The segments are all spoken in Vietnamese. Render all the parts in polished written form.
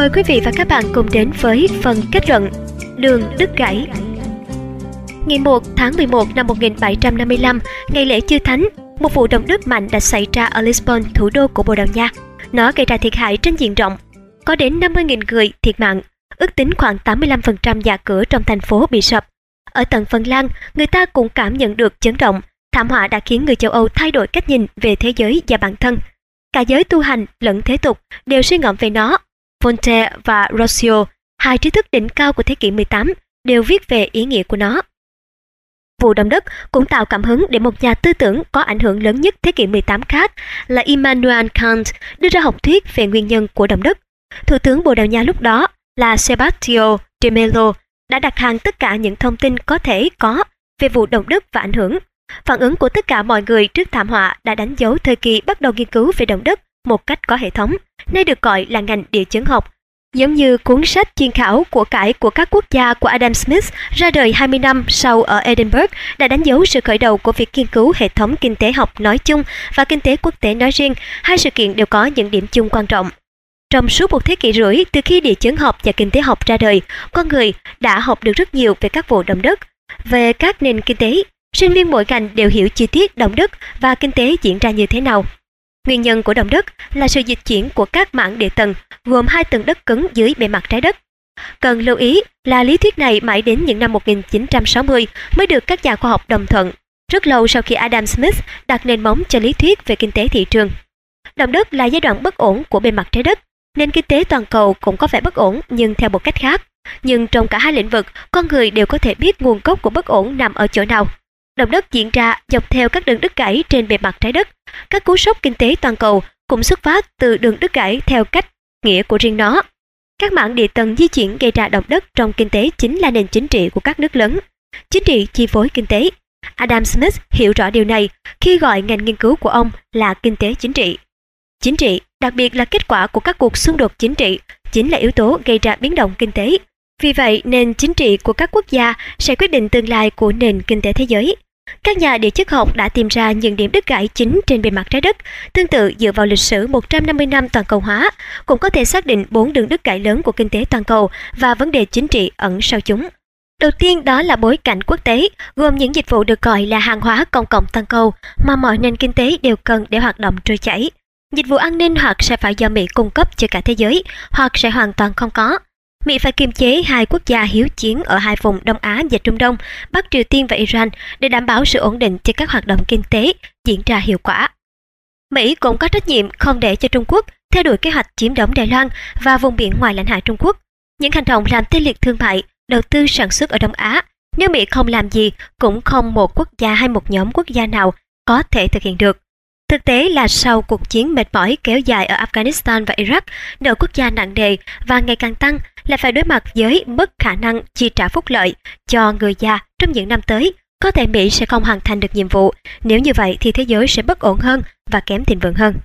Mời quý vị và các bạn cùng đến với phần kết luận Đường đứt gãy. Ngày 1 tháng 11 năm 1755, ngày lễ Chư Thánh, một vụ động đất mạnh đã xảy ra ở Lisbon, thủ đô của Bồ Đào Nha. Nó gây ra thiệt hại trên diện rộng. Có đến 50.000 người thiệt mạng, ước tính khoảng 85% nhà cửa trong thành phố bị sập. Ở tận Phần Lan, người ta cũng cảm nhận được chấn động. Thảm họa đã khiến người châu Âu thay đổi cách nhìn về thế giới và bản thân. Cả giới tu hành lẫn thế tục đều suy ngẫm về nó. Voltaire và Rousseau, hai trí thức đỉnh cao của thế kỷ 18, đều viết về ý nghĩa của nó. Vụ động đất cũng tạo cảm hứng để một nhà tư tưởng có ảnh hưởng lớn nhất thế kỷ 18 khác là Immanuel Kant đưa ra học thuyết về nguyên nhân của động đất. Thủ tướng Bồ Đào Nha lúc đó là Sebastião de Mello đã đặt hàng tất cả những thông tin có thể có về vụ động đất và ảnh hưởng. Phản ứng của tất cả mọi người trước thảm họa đã đánh dấu thời kỳ bắt đầu nghiên cứu về động đất một cách có hệ thống, nay được gọi là ngành địa chấn học. Giống như cuốn sách chuyên khảo của cải của các quốc gia của Adam Smith ra đời 20 năm sau ở Edinburgh đã đánh dấu sự khởi đầu của việc nghiên cứu hệ thống kinh tế học nói chung và kinh tế quốc tế nói riêng. Hai sự kiện đều có những điểm chung quan trọng. Trong suốt một thế kỷ rưỡi từ khi địa chấn học và kinh tế học ra đời, con người đã học được rất nhiều về các vụ động đất, về các nền kinh tế. Sinh viên mỗi ngành đều hiểu chi tiết động đất và kinh tế diễn ra như thế nào. Nguyên nhân của động đất là sự dịch chuyển của các mảng địa tầng, gồm hai tầng đất cứng dưới bề mặt trái đất. Cần lưu ý là lý thuyết này mãi đến những năm 1960 mới được các nhà khoa học đồng thuận, rất lâu sau khi Adam Smith đặt nền móng cho lý thuyết về kinh tế thị trường. Động đất là giai đoạn bất ổn của bề mặt trái đất, nên kinh tế toàn cầu cũng có vẻ bất ổn nhưng theo một cách khác. Nhưng trong cả hai lĩnh vực, con người đều có thể biết nguồn gốc của bất ổn nằm ở chỗ nào. Động đất diễn ra dọc theo các đường đứt gãy trên bề mặt trái đất. Các cú sốc kinh tế toàn cầu cũng xuất phát từ đường đứt gãy theo cách nghĩa của riêng nó. Các mảng địa tầng di chuyển gây ra động đất trong kinh tế chính là nền chính trị của các nước lớn. Chính trị chi phối kinh tế. Adam Smith hiểu rõ điều này khi gọi ngành nghiên cứu của ông là kinh tế chính trị. Chính trị, đặc biệt là kết quả của các cuộc xung đột chính trị, chính là yếu tố gây ra biến động kinh tế. Vì vậy, nền chính trị của các quốc gia sẽ quyết định tương lai của nền kinh tế thế giới. Các nhà địa chất học đã tìm ra những điểm đứt gãy chính trên bề mặt trái đất. Tương tự, dựa vào lịch sử 150 năm toàn cầu hóa, cũng có thể xác định 4 đường đứt gãy lớn của kinh tế toàn cầu và vấn đề chính trị ẩn sau chúng. Đầu tiên đó là bối cảnh quốc tế, gồm những dịch vụ được gọi là hàng hóa công cộng toàn cầu mà mọi nền kinh tế đều cần để hoạt động trôi chảy. Dịch vụ an ninh hoặc sẽ phải do Mỹ cung cấp cho cả thế giới, hoặc sẽ hoàn toàn không có. Mỹ phải kiềm chế hai quốc gia hiếu chiến ở hai vùng Đông Á và Trung Đông, Bắc Triều Tiên và Iran để đảm bảo sự ổn định cho các hoạt động kinh tế diễn ra hiệu quả. Mỹ cũng có trách nhiệm không để cho Trung Quốc theo đuổi kế hoạch chiếm đóng Đài Loan và vùng biển ngoài lãnh hải Trung Quốc. Những hành động làm tê liệt thương mại, đầu tư sản xuất ở Đông Á, nếu Mỹ không làm gì cũng không một quốc gia hay một nhóm quốc gia nào có thể thực hiện được. Thực tế là sau cuộc chiến mệt mỏi kéo dài ở Afghanistan và Iraq, nợ quốc gia nặng nề và ngày càng tăng là phải đối mặt với mất khả năng chi trả phúc lợi cho người già trong những năm tới. Có thể Mỹ sẽ không hoàn thành được nhiệm vụ, nếu như vậy thì thế giới sẽ bất ổn hơn và kém thịnh vượng hơn.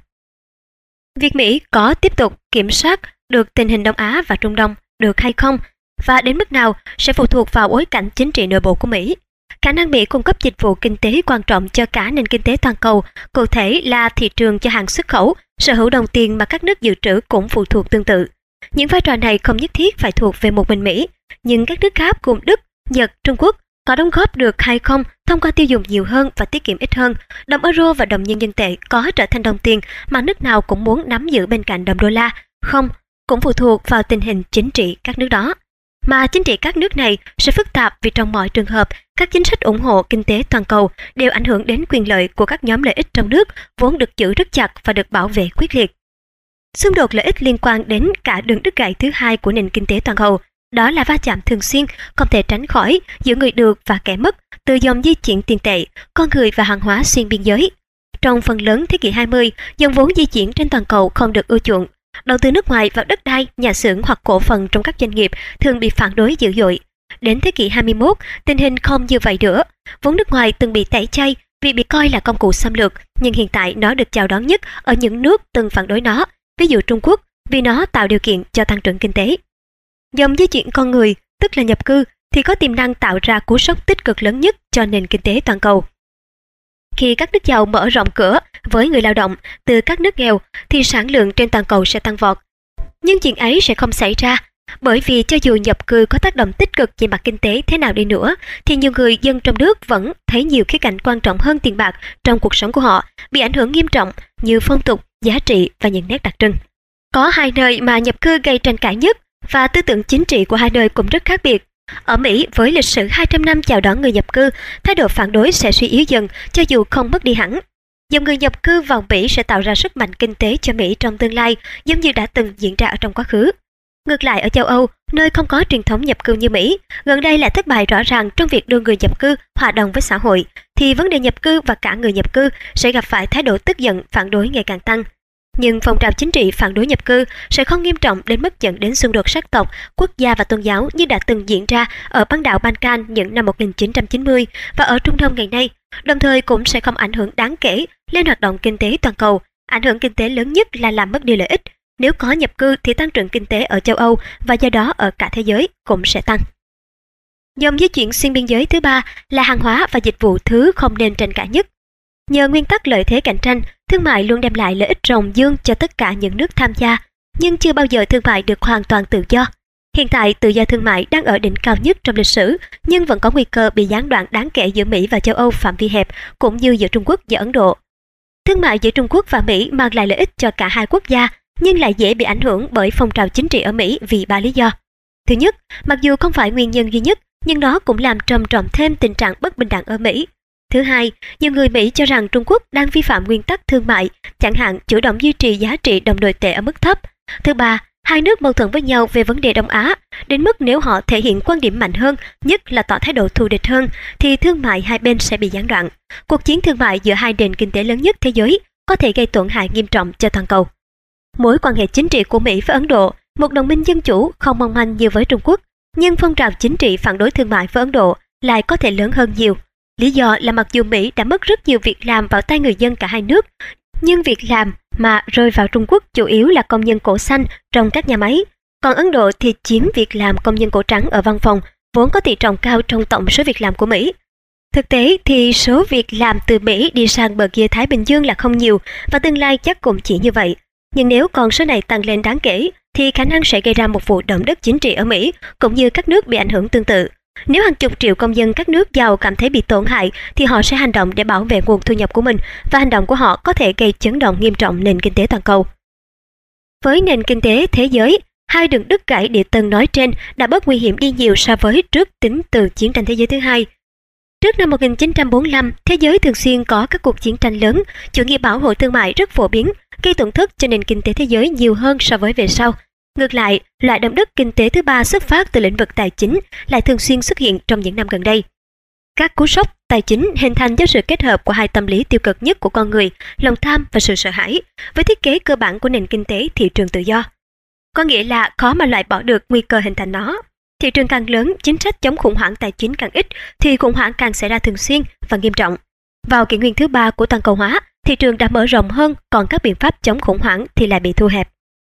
Việc Mỹ có tiếp tục kiểm soát được tình hình Đông Á và Trung Đông được hay không và đến mức nào sẽ phụ thuộc vào bối cảnh chính trị nội bộ của Mỹ. Khả năng Mỹ cung cấp dịch vụ kinh tế quan trọng cho cả nền kinh tế toàn cầu, cụ thể là thị trường cho hàng xuất khẩu, sở hữu đồng tiền mà các nước dự trữ cũng phụ thuộc tương tự. Những vai trò này không nhất thiết phải thuộc về một mình Mỹ, nhưng các nước khác gồm Đức, Nhật, Trung Quốc có đóng góp được hay không thông qua tiêu dùng nhiều hơn và tiết kiệm ít hơn. Đồng euro và đồng nhân dân tệ có trở thành đồng tiền mà nước nào cũng muốn nắm giữ bên cạnh đồng đô la, không, cũng phụ thuộc vào tình hình chính trị các nước đó. Mà chính trị các nước này sẽ phức tạp vì trong mọi trường hợp, các chính sách ủng hộ kinh tế toàn cầu đều ảnh hưởng đến quyền lợi của các nhóm lợi ích trong nước vốn được giữ rất chặt và được bảo vệ quyết liệt. Xung đột lợi ích liên quan đến cả đường đứt gãy thứ hai của nền kinh tế toàn cầu, đó là va chạm thường xuyên, không thể tránh khỏi giữa người được và kẻ mất, từ dòng di chuyển tiền tệ, con người và hàng hóa xuyên biên giới. Trong phần lớn thế kỷ 20, dòng vốn di chuyển trên toàn cầu không được ưa chuộng. Đầu tư nước ngoài vào đất đai, nhà xưởng hoặc cổ phần trong các doanh nghiệp thường bị phản đối dữ dội. Đến thế kỷ 21, tình hình không như vậy nữa. Vốn nước ngoài từng bị tẩy chay vì bị coi là công cụ xâm lược, nhưng hiện tại nó được chào đón nhất ở những nước từng phản đối nó, ví dụ Trung Quốc, vì nó tạo điều kiện cho tăng trưởng kinh tế. Dòng di chuyển con người, tức là nhập cư, thì có tiềm năng tạo ra cú sốc tích cực lớn nhất cho nền kinh tế toàn cầu. Khi các nước giàu mở rộng cửa với người lao động từ các nước nghèo thì sản lượng trên toàn cầu sẽ tăng vọt. Nhưng chuyện ấy sẽ không xảy ra, bởi vì cho dù nhập cư có tác động tích cực về mặt kinh tế thế nào đi nữa, thì nhiều người dân trong nước vẫn thấy nhiều khía cạnh quan trọng hơn tiền bạc trong cuộc sống của họ bị ảnh hưởng nghiêm trọng, như phong tục, giá trị và những nét đặc trưng. Có hai nơi mà nhập cư gây tranh cãi nhất, và tư tưởng chính trị của hai nơi cũng rất khác biệt. Ở Mỹ, với lịch sử 200 năm chào đón người nhập cư, thái độ phản đối sẽ suy yếu dần cho dù không mất đi hẳn. Dòng người nhập cư vào Mỹ sẽ tạo ra sức mạnh kinh tế cho Mỹ trong tương lai, giống như đã từng diễn ra ở trong quá khứ. Ngược lại, ở châu Âu, nơi không có truyền thống nhập cư như Mỹ, gần đây lại thất bại rõ ràng trong việc đưa người nhập cư hòa đồng với xã hội, thì vấn đề nhập cư và cả người nhập cư sẽ gặp phải thái độ tức giận, phản đối ngày càng tăng. Nhưng phong trào chính trị phản đối nhập cư sẽ không nghiêm trọng đến mức dẫn đến xung đột sắc tộc, quốc gia và tôn giáo như đã từng diễn ra ở bán đảo Balkan những năm 1990 và ở Trung Đông ngày nay, đồng thời cũng sẽ không ảnh hưởng đáng kể lên hoạt động kinh tế toàn cầu. Ảnh hưởng kinh tế lớn nhất là làm mất đi lợi ích. Nếu có nhập cư thì tăng trưởng kinh tế ở châu Âu và do đó ở cả thế giới cũng sẽ tăng. Dòng di chuyển xuyên biên giới thứ ba là hàng hóa và dịch vụ thứ không nên tranh cãi nhất. Nhờ nguyên tắc lợi thế cạnh tranh, thương mại luôn đem lại lợi ích ròng dương cho tất cả những nước tham gia, nhưng chưa bao giờ thương mại được hoàn toàn tự do. Hiện tại, tự do thương mại đang ở đỉnh cao nhất trong lịch sử, nhưng vẫn có nguy cơ bị gián đoạn đáng kể giữa Mỹ và châu Âu phạm vi hẹp, cũng như giữa Trung Quốc và Ấn Độ. Thương mại giữa Trung Quốc và Mỹ mang lại lợi ích cho cả hai quốc gia, nhưng lại dễ bị ảnh hưởng bởi phong trào chính trị ở Mỹ vì ba lý do. Thứ nhất, mặc dù không phải nguyên nhân duy nhất, nhưng nó cũng làm trầm trọng thêm tình trạng bất bình đẳng ở Mỹ. Thứ hai, nhiều người Mỹ cho rằng Trung Quốc đang vi phạm nguyên tắc thương mại, chẳng hạn chủ động duy trì giá trị đồng nội tệ ở mức thấp. Thứ ba, hai nước mâu thuẫn với nhau về vấn đề Đông Á, đến mức nếu họ thể hiện quan điểm mạnh hơn, nhất là tỏ thái độ thù địch hơn, thì thương mại hai bên sẽ bị gián đoạn. Cuộc chiến thương mại giữa hai nền kinh tế lớn nhất thế giới có thể gây tổn hại nghiêm trọng cho toàn cầu. Mối quan hệ chính trị của Mỹ với Ấn Độ, một đồng minh dân chủ không mong manh như với Trung Quốc, nhưng phong trào chính trị phản đối thương mại với Ấn Độ lại có thể lớn hơn nhiều. Lý do là mặc dù Mỹ đã mất rất nhiều việc làm vào tay người dân cả hai nước, nhưng việc làm mà rơi vào Trung Quốc chủ yếu là công nhân cổ xanh trong các nhà máy, còn Ấn Độ thì chiếm việc làm công nhân cổ trắng ở văn phòng, vốn có tỷ trọng cao trong tổng số việc làm của Mỹ. Thực tế thì số việc làm từ Mỹ đi sang bờ kia Thái Bình Dương là không nhiều, và tương lai chắc cũng chỉ như vậy. Nhưng nếu con số này tăng lên đáng kể, thì khả năng sẽ gây ra một vụ động đất chính trị ở Mỹ, cũng như các nước bị ảnh hưởng tương tự. Nếu hàng chục triệu công dân các nước giàu cảm thấy bị tổn hại, thì họ sẽ hành động để bảo vệ nguồn thu nhập của mình, và hành động của họ có thể gây chấn động nghiêm trọng nền kinh tế toàn cầu. Với nền kinh tế thế giới, hai đường đứt gãy địa tầng nói trên đã bớt nguy hiểm đi nhiều so với trước tính từ chiến tranh thế giới thứ hai. Trước năm 1945, thế giới thường xuyên có các cuộc chiến tranh lớn, chủ nghĩa bảo hộ thương mại rất phổ biến, gây tổn thất cho nền kinh tế thế giới nhiều hơn so với về sau. Ngược lại, loại động đất kinh tế thứ ba xuất phát từ lĩnh vực tài chính lại thường xuyên xuất hiện trong những năm gần đây. Các cú sốc tài chính hình thành do sự kết hợp của hai tâm lý tiêu cực nhất của con người, lòng tham và sự sợ hãi, với thiết kế cơ bản của nền kinh tế thị trường tự do. Có nghĩa là khó mà loại bỏ được nguy cơ hình thành nó. Thị trường càng lớn, chính sách chống khủng hoảng tài chính càng ít, thì khủng hoảng càng xảy ra thường xuyên và nghiêm trọng. Vào kỷ nguyên thứ ba của toàn cầu hóa, thị trường đã mở rộng hơn, còn các biện pháp chống khủng hoảng thì lại bị thu hẹp.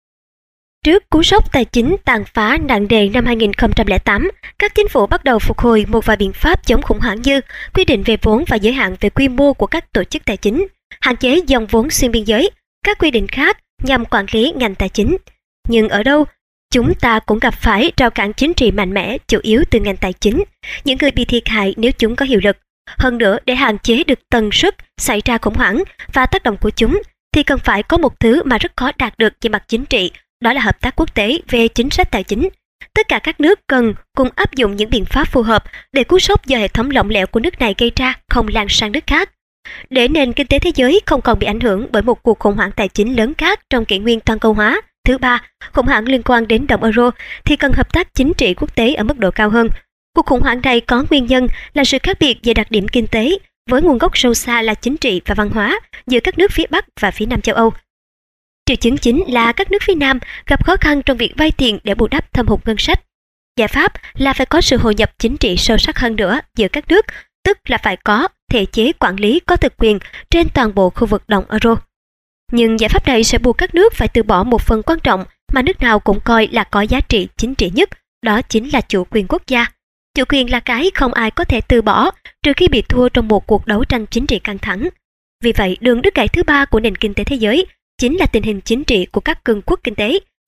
Trước cú sốc tài chính tàn phá nặng nề năm 2008, các chính phủ bắt đầu phục hồi một vài biện pháp chống khủng hoảng như quy định về vốn và giới hạn về quy mô của các tổ chức tài chính, hạn chế dòng vốn xuyên biên giới, các quy định khác nhằm quản lý ngành tài chính. Nhưng ở đâu, chúng ta cũng gặp phải rào cản chính trị mạnh mẽ, chủ yếu từ ngành tài chính, những người bị thiệt hại nếu chúng có hiệu lực. Hơn nữa, để hạn chế được tần suất xảy ra khủng hoảng và tác động của chúng, thì cần phải có một thứ mà rất khó đạt được về mặt chính trị, đó là hợp tác quốc tế về chính sách tài chính. Tất cả các nước cần cùng áp dụng những biện pháp phù hợp để cú sốc do hệ thống lỏng lẻo của nước này gây ra không lan sang nước khác. Để nền kinh tế thế giới không còn bị ảnh hưởng bởi một cuộc khủng hoảng tài chính lớn khác trong kỷ nguyên toàn cầu hóa thứ ba, khủng hoảng liên quan đến đồng euro, thì cần hợp tác chính trị quốc tế ở mức độ cao hơn. Cuộc khủng hoảng này có nguyên nhân là sự khác biệt về đặc điểm kinh tế, với nguồn gốc sâu xa là chính trị và văn hóa giữa các nước phía Bắc và phía Nam châu Âu. Triệu chứng chính là các nước phía Nam gặp khó khăn trong việc vay tiền để bù đắp thâm hụt ngân sách. Giải pháp là phải có sự hội nhập chính trị sâu sắc hơn nữa giữa các nước, tức là phải có thể chế quản lý có thực quyền trên toàn bộ khu vực đồng euro. Nhưng giải pháp này sẽ buộc các nước phải từ bỏ một phần quan trọng mà nước nào cũng coi là có giá trị chính trị nhất, đó chính là chủ quyền quốc gia. Chủ quyền là cái không ai có thể từ bỏ trừ khi bị thua trong một cuộc đấu tranh chính trị căng thẳng. Vì vậy, đường đứt gãy thứ ba của nền kinh tế thế giới chính là tình hình chính trị của các cường quốc kinh tế,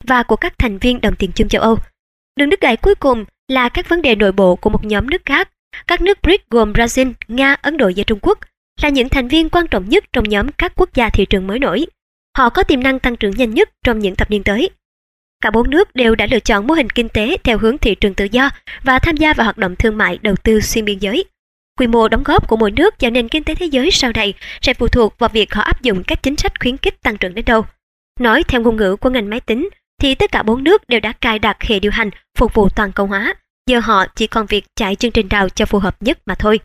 và của các thành viên đồng tiền chung châu Âu. Đường đứt gãy cuối cùng là các vấn đề nội bộ của một nhóm nước khác. Các nước BRICS gồm Brazil, Nga, Ấn Độ và Trung Quốc là những thành viên quan trọng nhất trong nhóm các quốc gia thị trường mới nổi. Họ có tiềm năng tăng trưởng nhanh nhất trong những thập niên tới. Cả 4 nước đều đã lựa chọn mô hình kinh tế theo hướng thị trường tự do và tham gia vào hoạt động thương mại đầu tư xuyên biên giới. Quy mô đóng góp của mỗi nước vào nền kinh tế thế giới sau này sẽ phụ thuộc vào việc họ áp dụng các chính sách khuyến khích tăng trưởng đến đâu. Nói theo ngôn ngữ của ngành máy tính thì tất cả 4 nước đều đã cài đặt hệ điều hành phục vụ toàn cầu hóa. Giờ họ chỉ còn việc chạy chương trình nào cho phù hợp nhất mà thôi.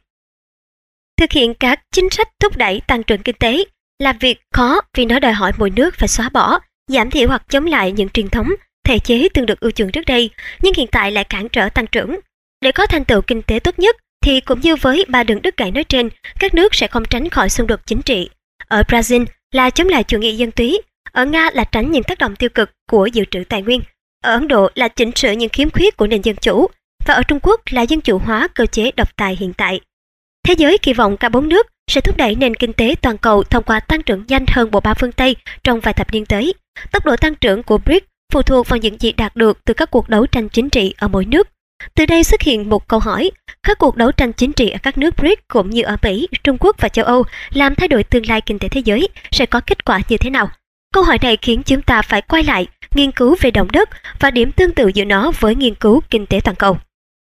Thực hiện các chính sách thúc đẩy tăng trưởng kinh tế là việc khó vì nó đòi hỏi mỗi nước phải xóa bỏ, giảm thiểu hoặc chống lại những truyền thống, thể chế từng được ưu chuộng trước đây, nhưng hiện tại lại cản trở tăng trưởng. Để có thành tựu kinh tế tốt nhất thì cũng như với 3 đường đứt gãy nói trên, các nước sẽ không tránh khỏi xung đột chính trị. Ở Brazil là chống lại chủ nghĩa dân túy, ở Nga là tránh những tác động tiêu cực của dự trữ tài nguyên, ở Ấn Độ là chỉnh sửa những khiếm khuyết của nền dân chủ, và ở Trung Quốc là dân chủ hóa cơ chế độc tài hiện tại. Thế giới kỳ vọng cả 4 nước sẽ thúc đẩy nền kinh tế toàn cầu thông qua tăng trưởng nhanh hơn bộ ba phương Tây trong vài thập niên tới. Tốc độ tăng trưởng của BRICS phụ thuộc vào những gì đạt được từ các cuộc đấu tranh chính trị ở mỗi nước. Từ đây xuất hiện một câu hỏi, các cuộc đấu tranh chính trị ở các nước BRICS cũng như ở Mỹ, Trung Quốc và châu Âu làm thay đổi tương lai kinh tế thế giới sẽ có kết quả như thế nào? Câu hỏi này khiến chúng ta phải quay lại nghiên cứu về động đất và điểm tương tự giữa nó với nghiên cứu kinh tế toàn cầu.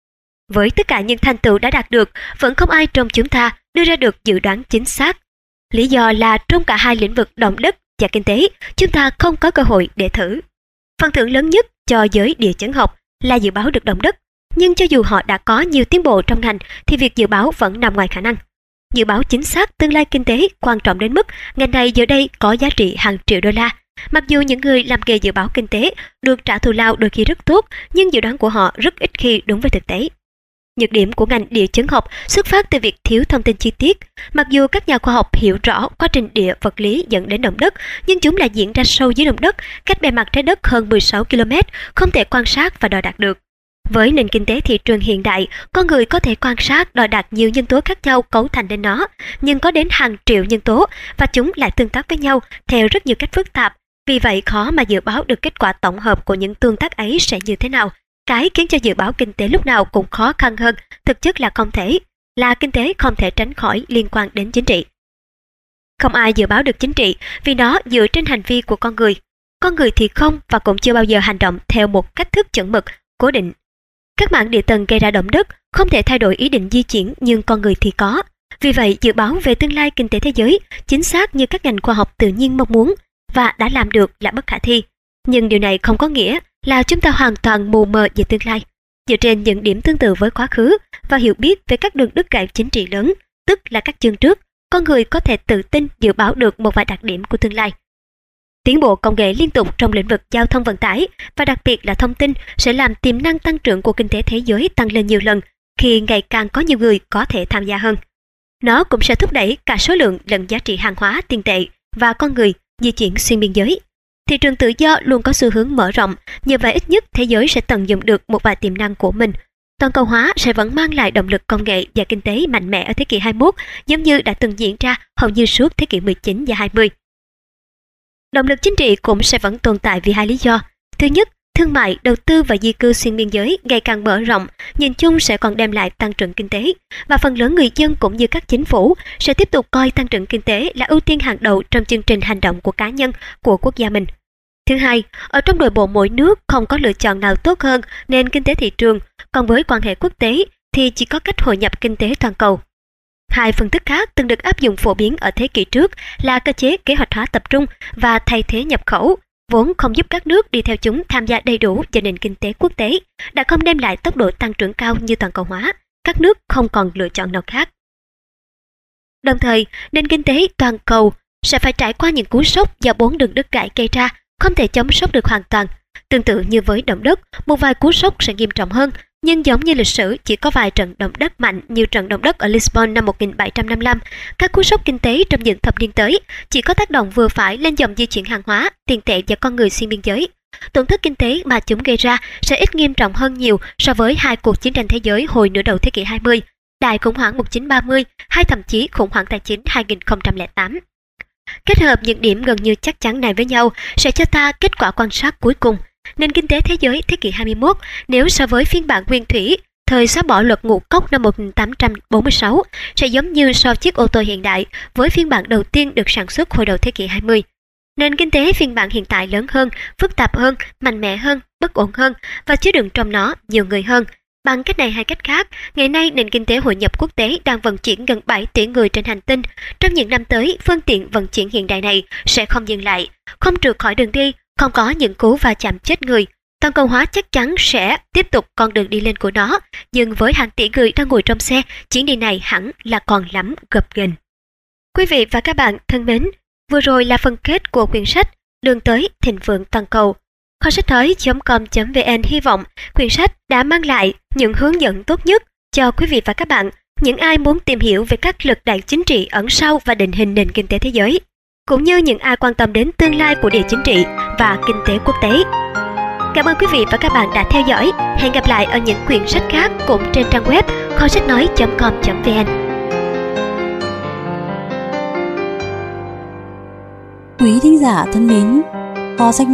Với tất cả những thành tựu đã đạt được, vẫn không ai trong chúng ta đưa ra được dự đoán chính xác. Lý do là trong cả hai lĩnh vực động đất và kinh tế, chúng ta không có cơ hội để thử. Phần thưởng lớn nhất cho giới địa chấn học là dự báo được động đất, nhưng cho dù họ đã có nhiều tiến bộ trong ngành thì việc dự báo vẫn nằm ngoài khả năng. Dự báo chính xác tương lai kinh tế quan trọng đến mức ngành này giờ đây có giá trị hàng triệu đô la. Mặc dù những người làm nghề dự báo kinh tế được trả thù lao đôi khi rất tốt, nhưng dự đoán của họ rất ít khi đúng với thực tế. Nhược điểm của ngành địa chấn học xuất phát từ việc thiếu thông tin chi tiết. Mặc dù các nhà khoa học hiểu rõ quá trình địa vật lý dẫn đến động đất, nhưng chúng lại diễn ra sâu dưới lòng đất, cách bề mặt trái đất hơn 16 km, không thể quan sát và đo đạc được. Với nền kinh tế thị trường hiện đại, con người có thể quan sát đo đạc nhiều nhân tố khác nhau cấu thành nên nó, nhưng có đến hàng triệu nhân tố và chúng lại tương tác với nhau theo rất nhiều cách phức tạp. Vì vậy khó mà dự báo được kết quả tổng hợp của những tương tác ấy sẽ như thế nào. Cái khiến cho dự báo kinh tế lúc nào cũng khó khăn hơn, thực chất là không thể, là kinh tế không thể tránh khỏi liên quan đến chính trị. Không ai dự báo được chính trị vì nó dựa trên hành vi của con người. Con người thì không và cũng chưa bao giờ hành động theo một cách thức chuẩn mực, cố định. Các mảng địa tầng gây ra động đất không thể thay đổi ý định di chuyển nhưng con người thì có. Vì vậy dự báo về tương lai kinh tế thế giới chính xác như các ngành khoa học tự nhiên mong muốn và đã làm được là bất khả thi. Nhưng điều này không có nghĩa là chúng ta hoàn toàn mù mờ về tương lai. Dựa trên những điểm tương tự với quá khứ và hiểu biết về các đường đứt gãy chính trị lớn, tức là các chương trước, con người có thể tự tin dự báo được một vài đặc điểm của tương lai. Tiến bộ công nghệ liên tục trong lĩnh vực giao thông vận tải và đặc biệt là thông tin sẽ làm tiềm năng tăng trưởng của kinh tế thế giới tăng lên nhiều lần khi ngày càng có nhiều người có thể tham gia hơn. Nó cũng sẽ thúc đẩy cả số lượng lẫn giá trị hàng hóa, tiền tệ và con người di chuyển xuyên biên giới. Thị trường tự do luôn có xu hướng mở rộng, nhờ vậy ít nhất thế giới sẽ tận dụng được một vài tiềm năng của mình. Toàn cầu hóa sẽ vẫn mang lại động lực công nghệ và kinh tế mạnh mẽ ở thế kỷ 21, giống như đã từng diễn ra hầu như suốt thế kỷ 19 và 20. Động lực chính trị cũng sẽ vẫn tồn tại vì hai lý do. Thứ nhất, thương mại, đầu tư và di cư xuyên biên giới ngày càng mở rộng, nhìn chung sẽ còn đem lại tăng trưởng kinh tế, và phần lớn người dân cũng như các chính phủ sẽ tiếp tục coi tăng trưởng kinh tế là ưu tiên hàng đầu trong chương trình hành động của cá nhân, của quốc gia mình. Thứ hai, ở trong nội bộ mỗi nước không có lựa chọn nào tốt hơn nền kinh tế thị trường, còn với quan hệ quốc tế thì chỉ có cách hội nhập kinh tế toàn cầu. Hai phương thức khác từng được áp dụng phổ biến ở thế kỷ trước là cơ chế kế hoạch hóa tập trung và thay thế nhập khẩu, vốn không giúp các nước đi theo chúng tham gia đầy đủ vào nền kinh tế quốc tế, đã không đem lại tốc độ tăng trưởng cao như toàn cầu hóa. Các nước không còn lựa chọn nào khác. Đồng thời, nền kinh tế toàn cầu sẽ phải trải qua những cú sốc do 4 đường đứt gãy gây ra, không thể chống sốc được hoàn toàn. Tương tự như với động đất, một vài cú sốc sẽ nghiêm trọng hơn, nhưng giống như lịch sử chỉ có vài trận động đất mạnh như trận động đất ở Lisbon năm 1755, các cú sốc kinh tế trong những thập niên tới chỉ có tác động vừa phải lên dòng di chuyển hàng hóa, tiền tệ và con người xuyên biên giới. Tổn thất kinh tế mà chúng gây ra sẽ ít nghiêm trọng hơn nhiều so với hai cuộc chiến tranh thế giới hồi nửa đầu thế kỷ 20, đại khủng hoảng 1930 hay thậm chí khủng hoảng tài chính 2008. Kết hợp những điểm gần như chắc chắn này với nhau sẽ cho ta kết quả quan sát cuối cùng. Nền kinh tế thế giới thế kỷ 21 nếu so với phiên bản nguyên thủy thời xóa bỏ luật ngũ cốc năm 1846 sẽ giống như so chiếc ô tô hiện đại với phiên bản đầu tiên được sản xuất hồi đầu thế kỷ 20. Nền kinh tế phiên bản hiện tại lớn hơn, phức tạp hơn, mạnh mẽ hơn, bất ổn hơn và chứa đựng trong nó nhiều người hơn. Bằng cách này hay cách khác, ngày nay nền kinh tế hội nhập quốc tế đang vận chuyển gần 7 tỷ người trên hành tinh. Trong những năm tới, phương tiện vận chuyển hiện đại này sẽ không dừng lại, không trượt khỏi đường đi, không có những cú va chạm chết người. Toàn cầu hóa chắc chắn sẽ tiếp tục con đường đi lên của nó, nhưng với hàng tỷ người đang ngồi trong xe, chuyến đi này hẳn là còn lắm gập ghềnh. Quý vị và các bạn thân mến, vừa rồi là phần kết của quyển sách Đường tới thịnh vượng toàn cầu. Kho sách nói.com.vn hy vọng quyển sách đã mang lại những hướng dẫn tốt nhất cho quý vị và các bạn, những ai muốn tìm hiểu về các lực đẩy chính trị ẩn sau và định hình nền kinh tế thế giới, cũng như những ai quan tâm đến tương lai của địa chính trị và kinh tế quốc tế. Cảm ơn quý vị và các bạn đã theo dõi. Hẹn gặp lại ở những quyển sách khác cũng trên trang web kho sách nói.com.vn. Quý thính giả thân mến, kho sách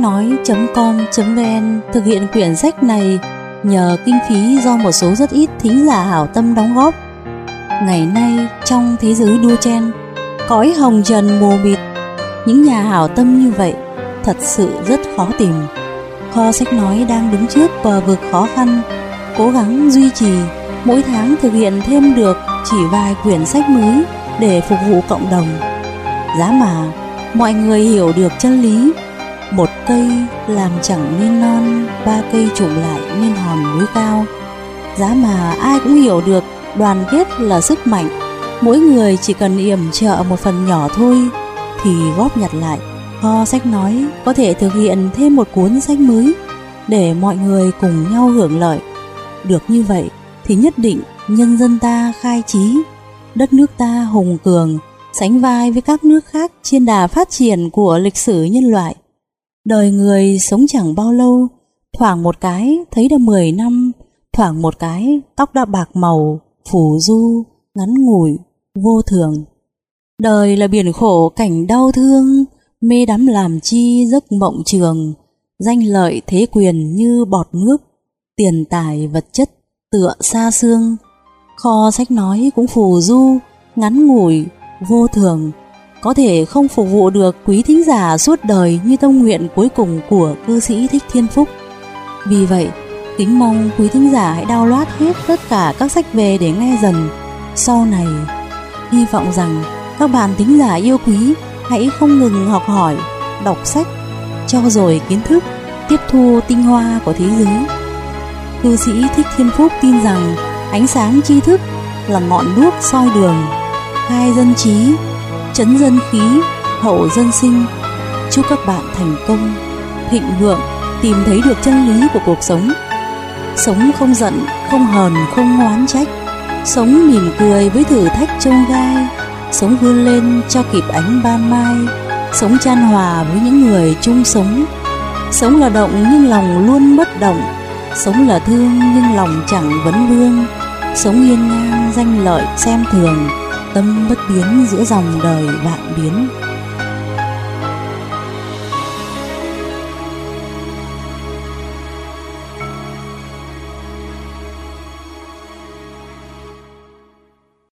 nói.com.vn thực hiện quyển sách này nhờ kinh phí do một số rất ít thính giả hảo tâm đóng góp. Ngày nay trong thế giới đua chen, cõi hồng trần mù mịt, những nhà hảo tâm như vậy thật sự rất khó tìm. Kho sách nói đang đứng trước bờ vực khó khăn, cố gắng duy trì, mỗi tháng thực hiện thêm được chỉ vài quyển sách mới để phục vụ cộng đồng. Giá mà mọi người hiểu được chân lý, một cây làm chẳng nên non, ba cây chụm lại nên hòn núi cao. Giá mà ai cũng hiểu được đoàn kết là sức mạnh, mỗi người chỉ cần yểm trợ một phần nhỏ thôi thì góp nhặt lại, kho sách nói có thể thực hiện thêm một cuốn sách mới để mọi người cùng nhau hưởng lợi. Được như vậy thì nhất định nhân dân ta khai trí, đất nước ta hùng cường, sánh vai với các nước khác trên đà phát triển của lịch sử nhân loại. Đời người sống chẳng bao lâu, thoảng một cái thấy đã 10 năm, thoảng một cái tóc đã bạc màu, phù du, ngắn ngủi, vô thường. Đời là biển khổ cảnh đau thương, mê đắm làm chi giấc mộng trường, danh lợi thế quyền như bọt nước, tiền tài vật chất tựa xa xương. Kho sách nói cũng phù du, ngắn ngủi, vô thường, có thể không phục vụ được quý thính giả suốt đời như tông nguyện cuối cùng của cư sĩ Thích Thiên Phúc. Vì vậy, kính mong quý thính giả hãy download hết tất cả các sách về để nghe dần. Sau này, hy vọng rằng các bạn thính giả yêu quý hãy không ngừng học hỏi, đọc sách, cho dồi kiến thức, tiếp thu tinh hoa của thế giới. Cư sĩ Thích Thiên Phúc tin rằng ánh sáng tri thức là ngọn đuốc soi đường, khai dân trí, trấn dân khí, hậu dân sinh. Chúc các bạn thành công, thịnh vượng, tìm thấy được chân lý của cuộc sống. Sống không giận, không hờn, không oán trách. Sống mỉm cười với thử thách chông gai. Sống vươn lên cho kịp ánh ban mai. Sống chan hòa với những người chung sống. Sống là động nhưng lòng luôn bất động. Sống là thương nhưng lòng chẳng vấn vương. Sống hiên ngang danh lợi xem thường, tâm bất biến giữa dòng đời vạn biến.